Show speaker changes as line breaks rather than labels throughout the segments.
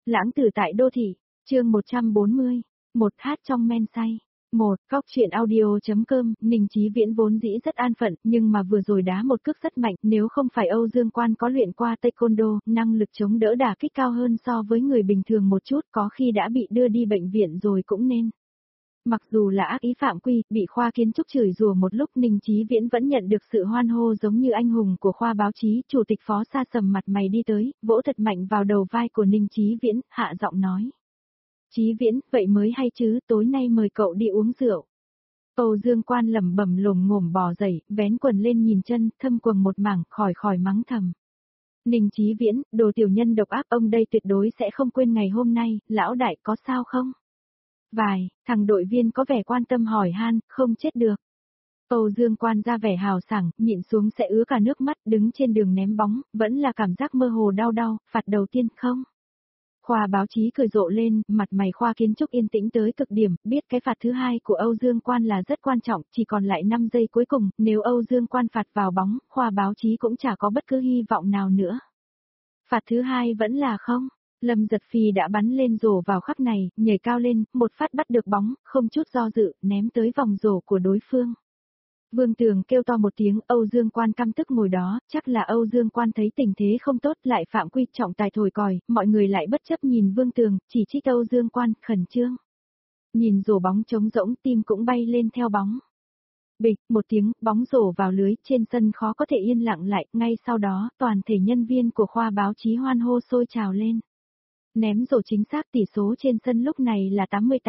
Lãng tử tại đô thị, chương 140, một hát trong men say. Một, Góc truyện audio.com, Ninh Chí Viễn vốn dĩ rất an phận, nhưng mà vừa rồi đá một cước rất mạnh, nếu không phải Âu Dương Quan có luyện qua taekwondo, năng lực chống đỡ đả kích cao hơn so với người bình thường một chút, có khi đã bị đưa đi bệnh viện rồi cũng nên. Mặc dù là ác ý phạm quy, bị khoa kiến trúc chửi rủa một lúc, Ninh Chí Viễn vẫn nhận được sự hoan hô giống như anh hùng của khoa báo chí. Chủ tịch Phó Sa sầm mặt mày đi tới, vỗ thật mạnh vào đầu vai của Ninh Chí Viễn, hạ giọng nói. Chí Viễn, vậy mới hay chứ, tối nay mời cậu đi uống rượu. Âu Dương Quan lẩm bẩm lồm ngồm bò dậy, vén quần lên nhìn chân, thâm quầng một mảng, khỏi mắng thầm. Ninh Chí Viễn, đồ tiểu nhân độc ác, ông đây tuyệt đối sẽ không quên ngày hôm nay, lão đại có sao không? Vài, thằng đội viên có vẻ quan tâm hỏi han, không chết được. Âu Dương Quan ra vẻ hào sảng, nhịn xuống sẽ ứa cả nước mắt, đứng trên đường ném bóng, vẫn là cảm giác mơ hồ đau, phạt đầu tiên không? Khoa báo chí cười rộ lên, mặt mày khoa kiến trúc yên tĩnh tới cực điểm, biết cái phạt thứ hai của Âu Dương Quan là rất quan trọng, chỉ còn lại 5 giây cuối cùng, nếu Âu Dương Quan phạt vào bóng, khoa báo chí cũng chả có bất cứ hy vọng nào nữa. Phạt thứ hai vẫn là không. Lâm Giật Phi đã bắn lên rổ vào khắc này, nhảy cao lên, một phát bắt được bóng, không chút do dự, ném tới vòng rổ của đối phương. Vương Tường kêu to một tiếng, Âu Dương Quan căm tức ngồi đó, chắc là Âu Dương Quan thấy tình thế không tốt, lại phạm quy trọng tài thổi còi, mọi người lại bất chấp nhìn Vương Tường, chỉ trích Âu Dương Quan, khẩn trương. Nhìn rổ bóng trống rỗng, tim cũng bay lên theo bóng. Bịch, một tiếng, bóng rổ vào lưới, trên sân khó có thể yên lặng lại, ngay sau đó, toàn thể nhân viên của khoa báo chí hoan hô sôi trào lên. Ném rổ chính xác, tỷ số trên sân lúc này là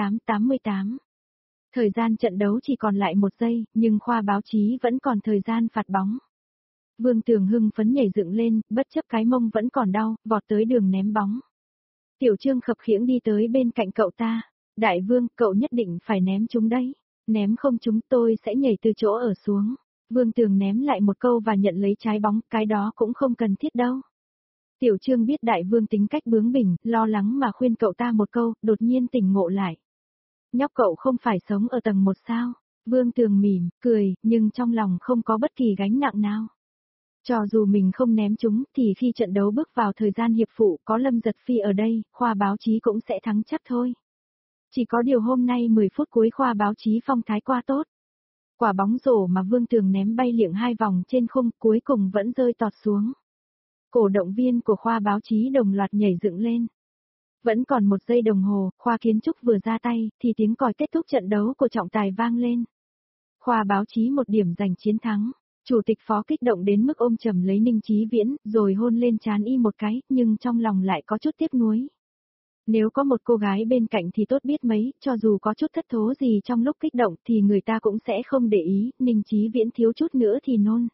88-88. Thời gian trận đấu chỉ còn lại 1 giây, nhưng khoa báo chí vẫn còn thời gian phạt bóng. Vương Tường hưng phấn nhảy dựng lên, bất chấp cái mông vẫn còn đau, vọt tới đường ném bóng. Tiểu Trương khập khiễng đi tới bên cạnh cậu ta. Đại Vương, cậu nhất định phải ném chúng đấy. Ném không chúng tôi sẽ nhảy từ chỗ ở xuống. Vương Tường ném lại một câu và nhận lấy trái bóng, cái đó cũng không cần thiết đâu. Tiểu Trương biết Đại Vương tính cách bướng bỉnh, lo lắng mà khuyên cậu ta một câu, đột nhiên tỉnh ngộ lại. Nhóc cậu không phải sống ở tầng 1 sao? Vương Tường mỉm, cười, nhưng trong lòng không có bất kỳ gánh nặng nào. Cho dù mình không ném chúng, thì khi trận đấu bước vào thời gian hiệp phụ có Lâm Giật Phi ở đây, khoa báo chí cũng sẽ thắng chắc thôi. Chỉ có điều hôm nay 10 phút cuối khoa báo chí phong thái qua tốt. Quả bóng rổ mà Vương Tường ném bay liệng 2 vòng trên khung cuối cùng vẫn rơi tọt xuống. Cổ động viên của khoa báo chí đồng loạt nhảy dựng lên. Vẫn còn 1 giây đồng hồ, khoa kiến trúc vừa ra tay, thì tiếng còi kết thúc trận đấu của trọng tài vang lên. Khoa báo chí 1 điểm giành chiến thắng. Chủ tịch Phó kích động đến mức ôm chầm lấy Ninh Chí Viễn, rồi hôn lên trán y một cái, nhưng trong lòng lại có chút tiếc nuối. Nếu có một cô gái bên cạnh thì tốt biết mấy, cho dù có chút thất thố gì trong lúc kích động thì người ta cũng sẽ không để ý, Ninh Chí Viễn thiếu chút nữa thì nôn.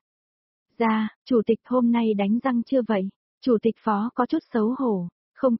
Ra, chủ tịch hôm nay đánh răng chưa vậy? Chủ tịch Phó có chút xấu hổ. Không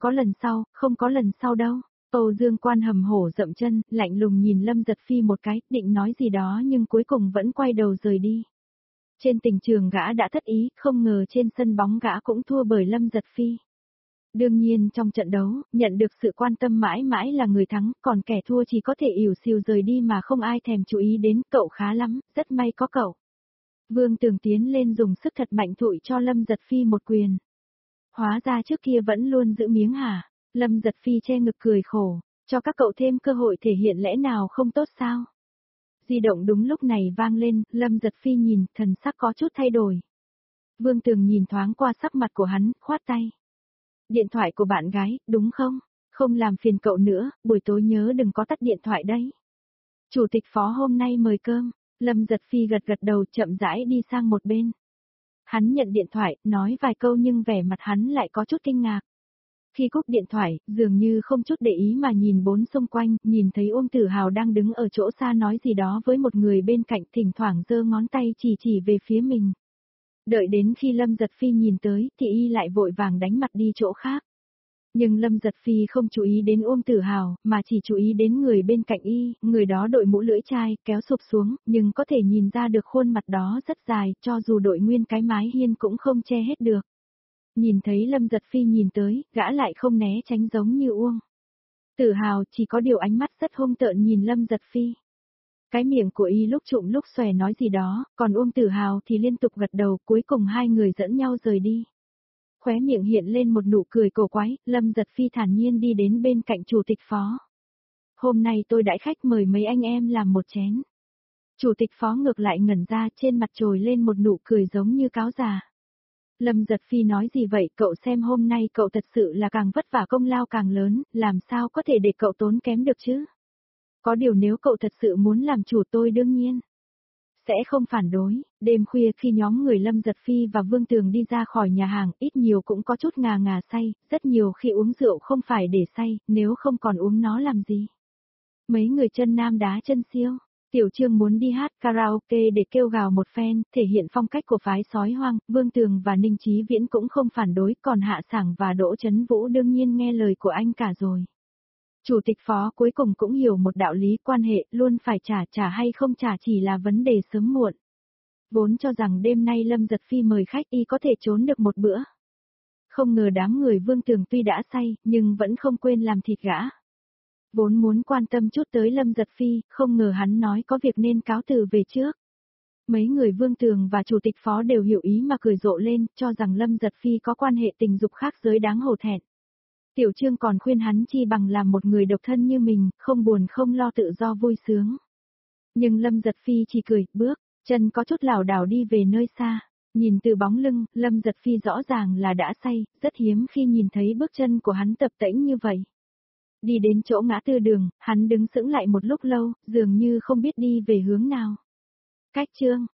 có lần sau đâu. Âu Dương Quan hầm hổ dậm chân, lạnh lùng nhìn Lâm Giật Phi một cái, định nói gì đó nhưng cuối cùng vẫn quay đầu rời đi. Trên tình trường gã đã thất ý, không ngờ trên sân bóng gã cũng thua bởi Lâm Giật Phi. Đương nhiên trong trận đấu, nhận được sự quan tâm mãi mãi là người thắng, còn kẻ thua chỉ có thể ỉu xìu rời đi mà không ai thèm chú ý đến, cậu khá lắm, rất may có cậu. Vương Tường tiến lên dùng sức thật mạnh thụi cho Lâm Giật Phi một quyền. Hóa ra trước kia vẫn luôn giữ miếng hả? Lâm Giật Phi che ngực cười khổ, cho các cậu thêm cơ hội thể hiện lẽ nào không tốt sao? Di động đúng lúc này vang lên, Lâm Giật Phi nhìn, thần sắc có chút thay đổi. Vương Tường nhìn thoáng qua sắc mặt của hắn, khoát tay. Điện thoại của bạn gái, đúng không? Không làm phiền cậu nữa, buổi tối nhớ đừng có tắt điện thoại đấy. Chủ tịch Phó hôm nay mời cơm, Lâm Giật Phi gật đầu chậm rãi đi sang một bên. Hắn nhận điện thoại, nói vài câu nhưng vẻ mặt hắn lại có chút kinh ngạc. Khi cúp điện thoại, dường như không chút để ý mà nhìn bốn xung quanh, nhìn thấy Uông Tử Hào đang đứng ở chỗ xa nói gì đó với một người bên cạnh, thỉnh thoảng giơ ngón tay chỉ về phía mình. Đợi đến khi Lâm Giật Phi nhìn tới, thì y lại vội vàng đánh mặt đi chỗ khác. Nhưng Lâm Giật Phi không chú ý đến Uông Tử Hào, mà chỉ chú ý đến người bên cạnh y, người đó đội mũ lưỡi chai, kéo sụp xuống, nhưng có thể nhìn ra được khuôn mặt đó rất dài, cho dù đội nguyên cái mái hiên cũng không che hết được. Nhìn thấy Lâm Giật Phi nhìn tới, gã lại không né tránh giống như Uông Tử Hào, chỉ có điều ánh mắt rất hung tợn nhìn Lâm Giật Phi. Cái miệng của y lúc trụm lúc xòe nói gì đó, còn Uông Tử Hào thì liên tục gật đầu, cuối cùng hai người dẫn nhau rời đi. Khóe miệng hiện lên một nụ cười cổ quái, Lâm Giật Phi thản nhiên đi đến bên cạnh chủ tịch phó. Hôm nay tôi đãi khách mời mấy anh em làm một chén. Chủ tịch phó ngược lại ngẩn ra, trên mặt trồi lên một nụ cười giống như cáo già. Lâm Giật Phi nói gì vậy, cậu xem hôm nay cậu thật sự là càng vất vả công lao càng lớn, làm sao có thể để cậu tốn kém được chứ? Có điều nếu cậu thật sự muốn làm chủ tôi đương nhiên sẽ không phản đối. Đêm khuya khi nhóm người Lâm Giật Phi và Vương Tường đi ra khỏi nhà hàng, ít nhiều cũng có chút ngà ngà say, rất nhiều khi uống rượu không phải để say, nếu không còn uống nó làm gì. Mấy người chân nam đá chân siêu. Tiểu Trương muốn đi hát karaoke để kêu gào một phen, thể hiện phong cách của phái sói hoang, Vương Tường và Ninh Chí Viễn cũng không phản đối, còn Hạ Sảng và Đỗ Chấn Vũ đương nhiên nghe lời của anh cả rồi. Chủ tịch phó cuối cùng cũng hiểu một đạo lý, quan hệ luôn phải trả hay không trả chỉ là vấn đề sớm muộn. Vốn cho rằng đêm nay Lâm Giật Phi mời khách y có thể trốn được một bữa. Không ngờ đám người Vương Tường tuy đã say, nhưng vẫn không quên làm thịt gã. Vốn muốn quan tâm chút tới Lâm Giật Phi, không ngờ hắn nói có việc nên cáo từ về trước. Mấy người Vương Tường và chủ tịch phó đều hiểu ý mà cười rộ lên, cho rằng Lâm Giật Phi có quan hệ tình dục khác giới đáng hổ thẹn. Tiểu Trương còn khuyên hắn chi bằng làm một người độc thân như mình, không buồn không lo tự do vui sướng. Nhưng Lâm Giật Phi chỉ cười, bước, chân có chút lảo đảo đi về nơi xa. Nhìn từ bóng lưng, Lâm Giật Phi rõ ràng là đã say, rất hiếm khi nhìn thấy bước chân của hắn tập tễnh như vậy. Đi đến chỗ ngã tư đường, hắn đứng sững lại một lúc lâu, dường như không biết đi về hướng nào. Cách Trương,